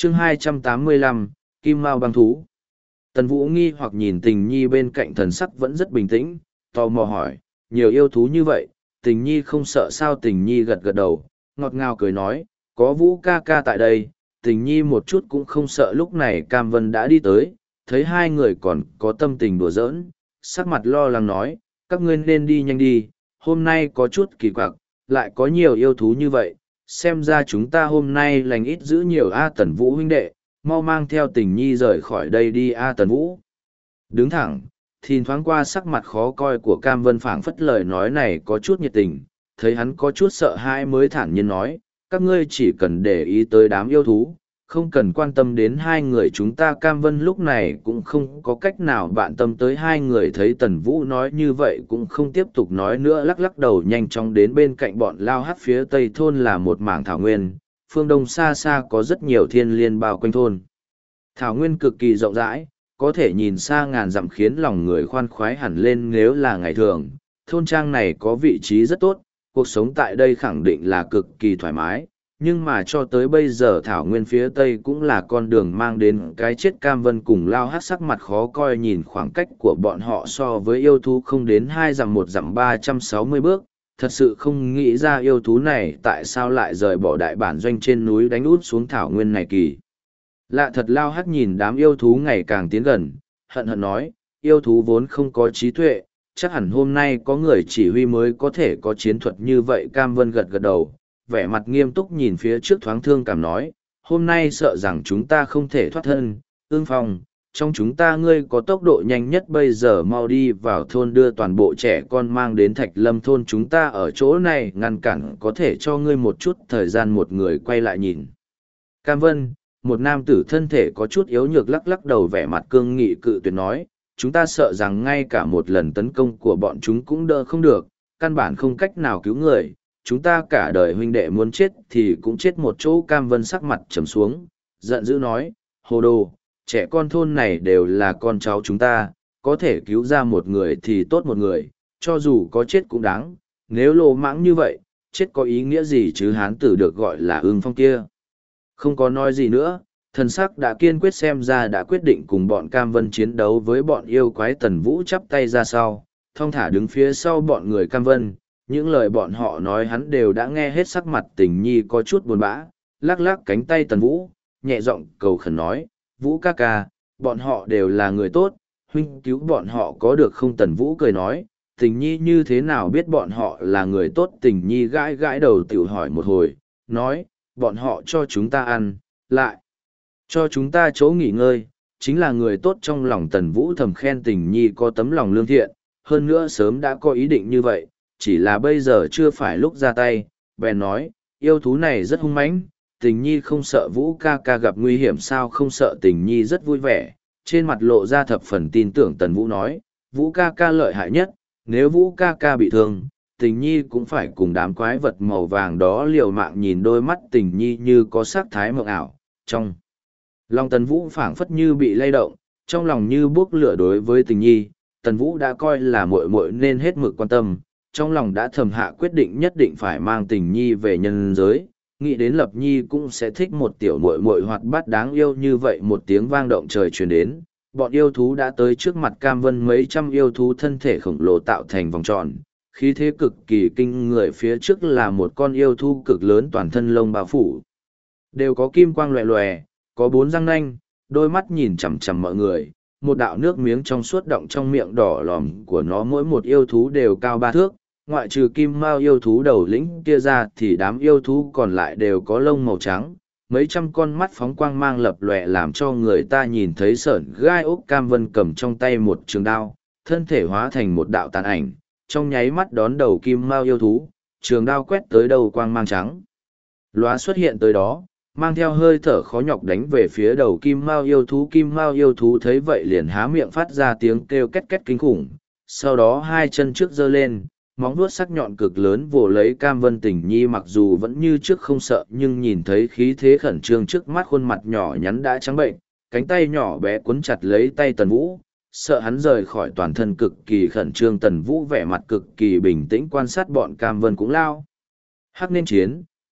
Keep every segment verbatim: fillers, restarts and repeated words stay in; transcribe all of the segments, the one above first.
chương hai trăm tám mươi lăm, Kim Mao băng thú. Tần Vũ nghi hoặc nhìn tình nhi bên cạnh, thần sắc vẫn rất bình tĩnh, tò mò hỏi, nhiều yêu thú như vậy, tình nhi không sợ sao? Tình nhi gật gật đầu, ngọt ngào cười nói, có Vũ ca ca tại đây, tình nhi một chút cũng không sợ. Lúc này Cam Vân đã đi tới, thấy hai người còn có tâm tình đùa giỡn, sắc mặt lo lắng nói, các ngươi nên đi nhanh đi, hôm nay có chút kỳ quặc, lại có nhiều yêu thú như vậy, xem ra chúng ta hôm nay lành ít giữ nhiều. A Tần Vũ huynh đệ, mau mang theo tình nhi rời khỏi đây đi. A Tần Vũ đứng thẳng, thìn thoáng qua sắc mặt khó coi của Cam Vân, phảng phất lời nói này có chút nhiệt tình, thấy hắn có chút sợ hãi mới thản nhiên nói, các ngươi chỉ cần để ý tới đám yêu thú, không cần quan tâm đến hai người chúng ta. Cam Vân lúc này cũng không có cách nào bạn tâm tới hai người, thấy Tần Vũ nói như vậy cũng không tiếp tục nói nữa, lắc lắc đầu nhanh chóng đến bên cạnh bọn lao hắt. Phía tây thôn là một mảng thảo nguyên, phương đông xa xa có rất nhiều thiên liên bao quanh thôn. Thảo nguyên cực kỳ rộng rãi, có thể nhìn xa ngàn dặm, khiến lòng người khoan khoái hẳn lên. Nếu là ngày thường, thôn trang này có vị trí rất tốt, cuộc sống tại đây khẳng định là cực kỳ thoải mái, nhưng mà cho tới bây giờ thảo nguyên phía tây cũng là con đường mang đến cái chết. Cam Vân cùng lao hát sắc mặt khó coi nhìn khoảng cách của bọn họ so với yêu thú không đến hai dặm, một dặm ba trăm sáu mươi bước, thật sự không nghĩ ra yêu thú này tại sao lại rời bỏ đại bản doanh trên núi đánh út xuống thảo nguyên này. Kỳ lạ thật. Lao hát nhìn đám yêu thú ngày càng tiến gần, hận hận nói, yêu thú vốn không có trí tuệ, chắc hẳn hôm nay có người chỉ huy mới có thể có chiến thuật như vậy. Cam Vân gật gật đầu, vẻ mặt nghiêm túc nhìn phía trước, thoáng thương cảm nói, hôm nay sợ rằng chúng ta không thể thoát thân. Ương Phong, trong chúng ta ngươi có tốc độ nhanh nhất, bây giờ mau đi vào thôn đưa toàn bộ trẻ con mang đến Thạch Lâm thôn, chúng ta ở chỗ này ngăn cản, có thể cho ngươi một chút thời gian. Một người quay lại nhìn Cam Vân, một nam tử thân thể có chút yếu nhược lắc lắc đầu, vẻ mặt cương nghị cự tuyệt nói, chúng ta sợ rằng ngay cả một lần tấn công của bọn chúng cũng đỡ không được, căn bản không cách nào cứu người, chúng ta cả đời huynh đệ muốn chết thì cũng chết một chỗ. Cam Vân sắc mặt trầm xuống, giận dữ nói, hồ đồ, trẻ con thôn này đều là con cháu chúng ta, có thể cứu ra một người thì tốt một người, cho dù có chết cũng đáng, nếu lô mãng như vậy, chết có ý nghĩa gì chứ? Hán tử được gọi là Ưng Phong kia không có nói gì nữa, thần sắc đã kiên quyết, xem ra đã quyết định cùng bọn Cam Vân chiến đấu với bọn yêu quái. Tần Vũ chắp tay ra sau, thong thả đứng phía sau bọn người Cam Vân, những lời bọn họ nói hắn đều đã nghe hết. Sắc mặt tình nhi có chút buồn bã, lắc lắc cánh tay Tần Vũ, nhẹ giọng cầu khẩn nói, Vũ ca ca, bọn họ đều là người tốt, huynh cứu bọn họ có được không? Tần Vũ cười nói, tình nhi như thế nào biết bọn họ là người tốt? Tình nhi gãi gãi đầu tự hỏi một hồi, nói, bọn họ cho chúng ta ăn, lại cho chúng ta chỗ nghỉ ngơi, chính là người tốt. Trong lòng Tần Vũ thầm khen tình nhi có tấm lòng lương thiện, hơn nữa sớm đã có ý định như vậy, chỉ là bây giờ chưa phải lúc ra tay. Bèn nói, yêu thú này rất hung mãnh, tình nhi không sợ Vũ ca ca gặp nguy hiểm sao? Không sợ. Tình nhi rất vui vẻ, trên mặt lộ ra thập phần tin tưởng. Tần Vũ nói, Vũ ca ca lợi hại nhất, nếu Vũ ca ca bị thương, tình nhi cũng phải cùng đám quái vật màu vàng đó liều mạng. Nhìn đôi mắt tình nhi như có sắc thái mộng ảo, trong lòng Tần Vũ phảng phất như bị lay động, trong lòng như bốc lửa. Đối với tình nhi, Tần Vũ đã coi là muội muội nên hết mực quan tâm, trong lòng đã thầm hạ quyết định nhất định phải mang tình nhi về nhân giới, nghĩ đến Lập Nhi cũng sẽ thích một tiểu muội muội hoạt bát đáng yêu như vậy. Một tiếng vang động trời truyền đến, bọn yêu thú đã tới trước mặt Cam Vân, mấy trăm yêu thú thân thể khổng lồ tạo thành vòng tròn, khí thế cực kỳ kinh người. Phía trước là một con yêu thú cực lớn, toàn thân lông bao phủ, đều có kim quang loè loè, có bốn răng nanh, đôi mắt nhìn chằm chằm mọi người, một đạo nước miếng trong suốt động trong miệng đỏ lòm của nó. Mỗi một yêu thú đều cao ba thước, ngoại trừ Kim Mao yêu thú đầu lĩnh kia ra thì đám yêu thú còn lại đều có lông màu trắng, mấy trăm con mắt phóng quang mang lập lòe làm cho người ta nhìn thấy sởn gai ốc. Cam Vân cầm trong tay một trường đao, thân thể hóa thành một đạo tàn ảnh, trong nháy mắt đón đầu Kim Mao yêu thú, trường đao quét tới đầu quang mang trắng lóa xuất hiện tới đó, mang theo hơi thở khó nhọc đánh về phía đầu Kim Mao yêu thú. Kim Mao yêu thú thấy vậy liền há miệng phát ra tiếng kêu két két kinh khủng, sau đó hai chân trước giơ lên, móng vuốt sắc nhọn cực lớn vồ lấy Cam Vân. Tình nhi mặc dù vẫn như trước không sợ, nhưng nhìn thấy khí thế khẩn trương trước mắt, khuôn mặt nhỏ nhắn đã trắng bệnh, cánh tay nhỏ bé cuốn chặt lấy tay Tần Vũ, sợ hắn rời khỏi, toàn thân cực kỳ khẩn trương. Tần Vũ vẻ mặt cực kỳ bình tĩnh quan sát bọn Cam Vân cũng lao hắc nên chiến,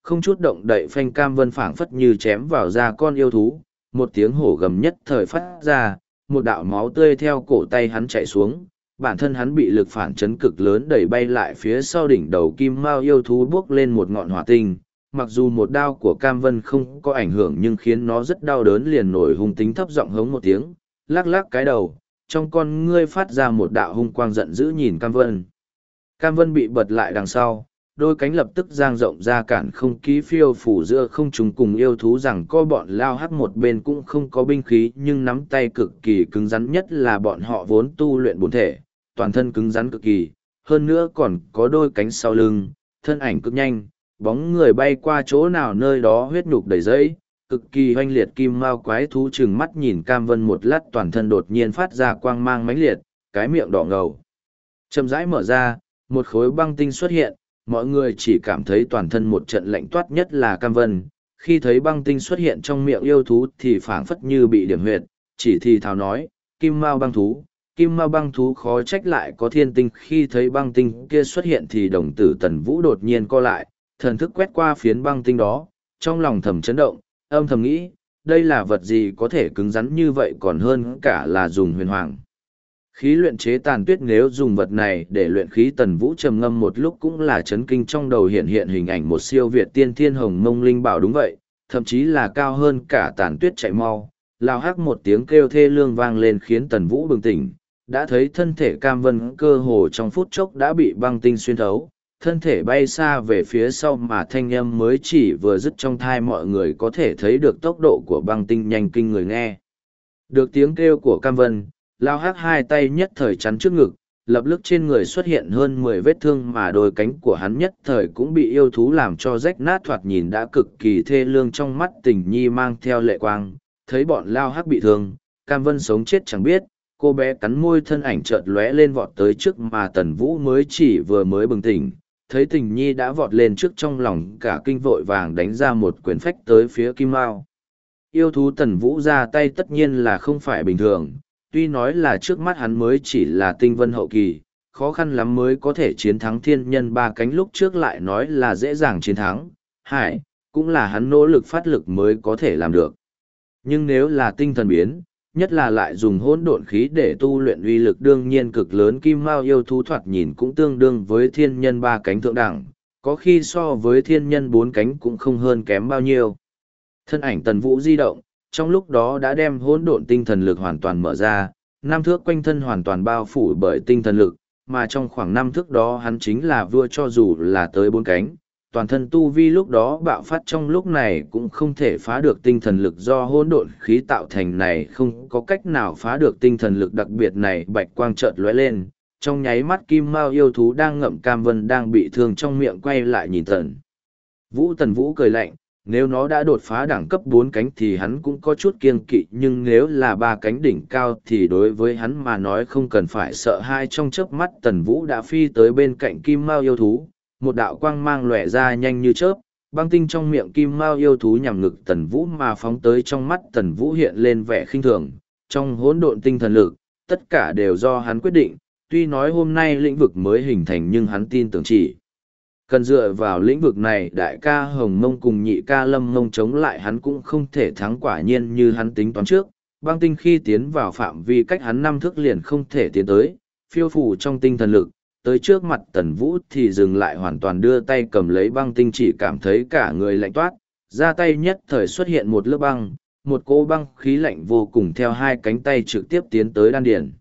Không chút động đậy phanh cam vân phảng phất như chém vào da con yêu thú, một tiếng hổ gầm nhất thời phát ra, một đạo máu tươi theo cổ tay hắn chạy xuống, bản thân hắn bị lực phản chấn cực lớn đẩy bay lại phía sau đỉnh đầu kim mao yêu thú bước lên một ngọn hỏa tinh. Mặc dù một đao của Cam Vân không có ảnh hưởng nhưng khiến nó rất đau đớn, liền nổi hung tính thấp giọng hống một tiếng, lắc lắc cái đầu, trong con ngươi phát ra một đạo hung quang giận dữ nhìn Cam Vân. Cam Vân bị bật lại đằng sau, đôi cánh lập tức dang rộng ra cản không khí phiêu phủ giữa không trung, cùng yêu thú rằng co bọn lao hắc một bên cũng không có binh khí nhưng nắm tay cực kỳ cứng rắn, nhất là bọn họ vốn tu luyện bổn thể, toàn thân cứng rắn cực kỳ, hơn nữa còn có đôi cánh sau lưng, thân ảnh cực nhanh, bóng người bay qua chỗ nào nơi đó huyết nhục đầy dẫy, cực kỳ hoanh liệt. Kim mao quái thú chừng mắt nhìn Cam Vân một lát, toàn thân đột nhiên phát ra quang mang mãnh liệt, cái miệng đỏ ngầu chậm rãi mở ra, một khối băng tinh xuất hiện, mọi người chỉ cảm thấy toàn thân một trận lạnh toát, nhất là Cam Vân, khi thấy băng tinh xuất hiện trong miệng yêu thú thì phảng phất như bị điểm huyệt, chỉ thì thào nói, kim mao băng thú, kim mao băng thú, khó trách lại có thiên tinh. Khi thấy băng tinh kia xuất hiện thì đồng tử Tần Vũ đột nhiên co lại, thần thức quét qua phiến băng tinh đó, trong lòng thầm chấn động, âm thầm nghĩ, đây là vật gì có thể cứng rắn như vậy, còn hơn cả là dùng huyền hoàng khí luyện chế tàn tuyết. Nếu dùng vật này để luyện khí, Tần Vũ trầm ngâm một lúc, cũng là chấn kinh, trong đầu hiện hiện hình ảnh một siêu việt tiên thiên hồng mông linh bảo. Đúng vậy, thậm chí là cao hơn cả tàn tuyết chạy mau. Lao hắc một tiếng kêu thê lương vang lên khiến Tần Vũ bừng tỉnh, đã thấy thân thể Cam Vân cơ hồ trong phút chốc đã bị băng tinh xuyên thấu, thân thể bay xa về phía sau, mà thanh âm mới chỉ vừa dứt trong thai mọi người có thể thấy được tốc độ của băng tinh nhanh kinh người. Nghe được tiếng kêu của Cam Vân, Lao hắc hai tay nhất thời chắn trước ngực, lập tức trên người xuất hiện hơn mười vết thương, mà đôi cánh của hắn nhất thời cũng bị yêu thú làm cho rách nát, thoạt nhìn đã cực kỳ thê lương. Trong mắt Tình Nhi mang theo lệ quang, thấy bọn Lao hắc bị thương, Cam Vân sống chết chẳng biết, cô bé cắn môi, thân ảnh chợt lóe lên vọt tới trước, mà Tần Vũ mới chỉ vừa mới bừng tỉnh, thấy Tình Nhi đã vọt lên trước, trong lòng cả kinh, vội vàng đánh ra một quyền phách tới phía kim mao yêu thú. Tần Vũ ra tay tất nhiên là không phải bình thường, tuy nói là trước mắt hắn mới chỉ là tinh vân hậu kỳ, khó khăn lắm mới có thể chiến thắng thiên nhân ba cánh, lúc trước lại nói là dễ dàng chiến thắng, hải, cũng là hắn nỗ lực phát lực mới có thể làm được. Nhưng nếu là tinh thần biến, nhất là lại dùng hỗn độn khí để tu luyện, uy lực đương nhiên cực lớn. Kim mao yêu thú thoạt nhìn cũng tương đương với thiên nhân ba cánh thượng đẳng, có khi so với thiên nhân bốn cánh cũng không hơn kém bao nhiêu. Thân ảnh Tần Vũ di động, trong lúc đó đã đem hỗn độn tinh thần lực hoàn toàn mở ra, năm thước quanh thân hoàn toàn bao phủ bởi tinh thần lực, mà trong khoảng năm thước đó hắn chính là vua, cho dù là tới bốn cánh, toàn thân tu vi lúc đó bạo phát trong lúc này cũng không thể phá được tinh thần lực do hỗn độn khí tạo thành này, không có cách nào phá được tinh thần lực đặc biệt này. Bạch quang chợt lóe lên, trong nháy mắt kim mao yêu thú đang ngậm Cam Vân đang bị thương trong miệng quay lại nhìn Tần Vũ. Tần Vũ cười lạnh, nếu nó đã đột phá đẳng cấp bốn cánh thì hắn cũng có chút kiêng kỵ, nhưng nếu là ba cánh đỉnh cao thì đối với hắn mà nói không cần phải sợ hai. Trong chớp mắt Tần Vũ đã phi tới bên cạnh kim mao yêu thú, một đạo quang mang lóe ra nhanh như chớp, băng tinh trong miệng kim mao yêu thú nhằm ngực Tần Vũ mà phóng tới. Trong mắt Tần Vũ hiện lên vẻ khinh thường, trong hỗn độn tinh thần lực, tất cả đều do hắn quyết định. Tuy nói hôm nay lĩnh vực mới hình thành nhưng hắn tin tưởng chỉ cần dựa vào lĩnh vực này, đại ca Hồng Mông cùng nhị ca Lâm Mông chống lại hắn cũng không thể thắng. Quả nhiên như hắn tính toán trước, băng tinh khi tiến vào phạm vi cách hắn năm thước liền không thể tiến tới, phiêu phủ trong tinh thần lực, tới trước mặt Tần Vũ thì dừng lại hoàn toàn, đưa tay cầm lấy băng tinh, chỉ cảm thấy cả người lạnh toát, ra tay nhất thời xuất hiện một lớp băng, một cỗ băng khí lạnh vô cùng theo hai cánh tay trực tiếp tiến tới đan điền.